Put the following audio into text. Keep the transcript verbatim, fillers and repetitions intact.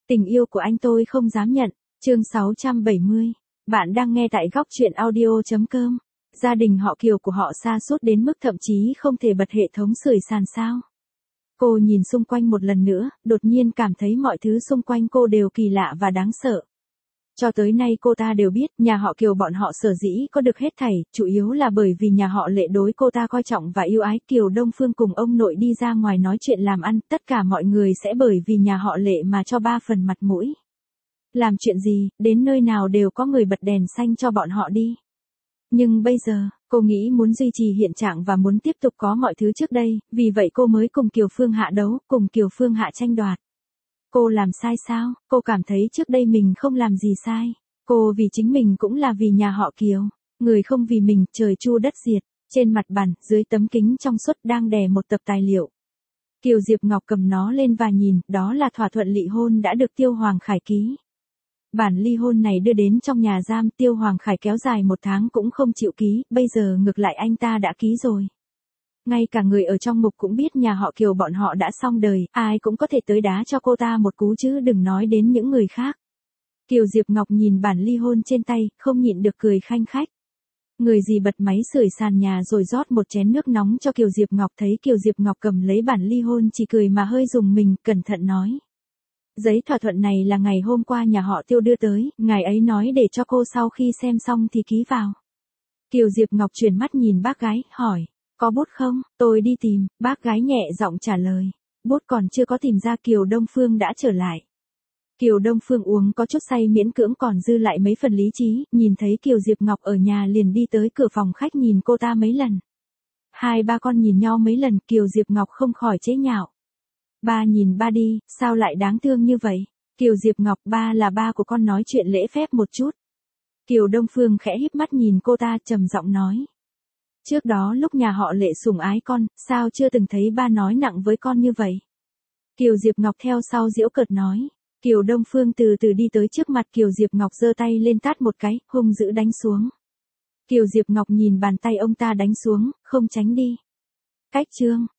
Tình yêu của anh tôi không dám nhận. Chương sáu trăm bảy mươi. Bạn đang nghe tại góc truyện audio.com. Gia đình họ Kiều của họ sa sút đến mức thậm chí không thể bật hệ thống sưởi sàn sao. Cô nhìn xung quanh một lần nữa, đột nhiên cảm thấy mọi thứ xung quanh cô đều kỳ lạ và đáng sợ. Cho tới nay cô ta đều biết, nhà họ Kiều bọn họ sở dĩ có được hết thảy, chủ yếu là bởi vì nhà họ Lệ đối cô ta coi trọng và yêu ái. Kiều Đông Phương cùng ông nội đi ra ngoài nói chuyện làm ăn, tất cả mọi người sẽ bởi vì nhà họ Lệ mà cho ba phần mặt mũi. Làm chuyện gì, đến nơi nào đều có người bật đèn xanh cho bọn họ đi. Nhưng bây giờ, cô nghĩ muốn duy trì hiện trạng và muốn tiếp tục có mọi thứ trước đây, vì vậy cô mới cùng Kiều Phương Hạ đấu, cùng Kiều Phương Hạ tranh đoạt. Cô làm sai sao? Cô cảm thấy trước đây mình không làm gì sai. Cô vì chính mình cũng là vì nhà họ Kiều. Người không vì mình, trời chu đất diệt. Trên mặt bàn, dưới tấm kính trong suốt đang đè một tập tài liệu. Kiều Diệp Ngọc cầm nó lên và nhìn, đó là thỏa thuận ly hôn đã được Tiêu Hoàng Khải ký. Bản ly hôn này đưa đến trong nhà giam, Tiêu Hoàng Khải kéo dài một tháng cũng không chịu ký, bây giờ ngược lại anh ta đã ký rồi. Ngay cả người ở trong ngục cũng biết nhà họ Kiều bọn họ đã xong đời, ai cũng có thể tới đá cho cô ta một cú chứ đừng nói đến những người khác. Kiều Diệp Ngọc nhìn bản ly hôn trên tay, không nhịn được cười khanh khách. Người gì bật máy sưởi sàn nhà rồi rót một chén nước nóng cho Kiều Diệp Ngọc, thấy Kiều Diệp Ngọc cầm lấy bản ly hôn chỉ cười mà hơi rùng mình, cẩn thận nói. Giấy thỏa thuận này là ngày hôm qua nhà họ Tiêu đưa tới, ngài ấy nói để cho cô sau khi xem xong thì ký vào. Kiều Diệp Ngọc chuyển mắt nhìn bác gái, hỏi. Có bút không? Tôi đi tìm, bác gái nhẹ giọng trả lời. Bút còn chưa có tìm ra, Kiều Đông Phương đã trở lại. Kiều Đông Phương uống có chút say miễn cưỡng còn dư lại mấy phần lý trí, nhìn thấy Kiều Diệp Ngọc ở nhà liền đi tới cửa phòng khách nhìn cô ta mấy lần. Hai ba con nhìn nhau mấy lần, Kiều Diệp Ngọc không khỏi chế nhạo. Ba nhìn ba đi, sao lại đáng thương như vậy? Kiều Diệp Ngọc, ba là ba của con, nói chuyện lễ phép một chút. Kiều Đông Phương khẽ híp mắt nhìn cô ta, trầm giọng nói. Trước đó lúc nhà họ Lệ sủng ái con, sao chưa từng thấy ba nói nặng với con như vậy? Kiều Diệp Ngọc theo sau giễu cợt nói. Kiều Đông Phương từ từ đi tới trước mặt Kiều Diệp Ngọc, giơ tay lên tát một cái, hung dữ đánh xuống. Kiều Diệp Ngọc nhìn bàn tay ông ta đánh xuống, không tránh đi. Cách chương.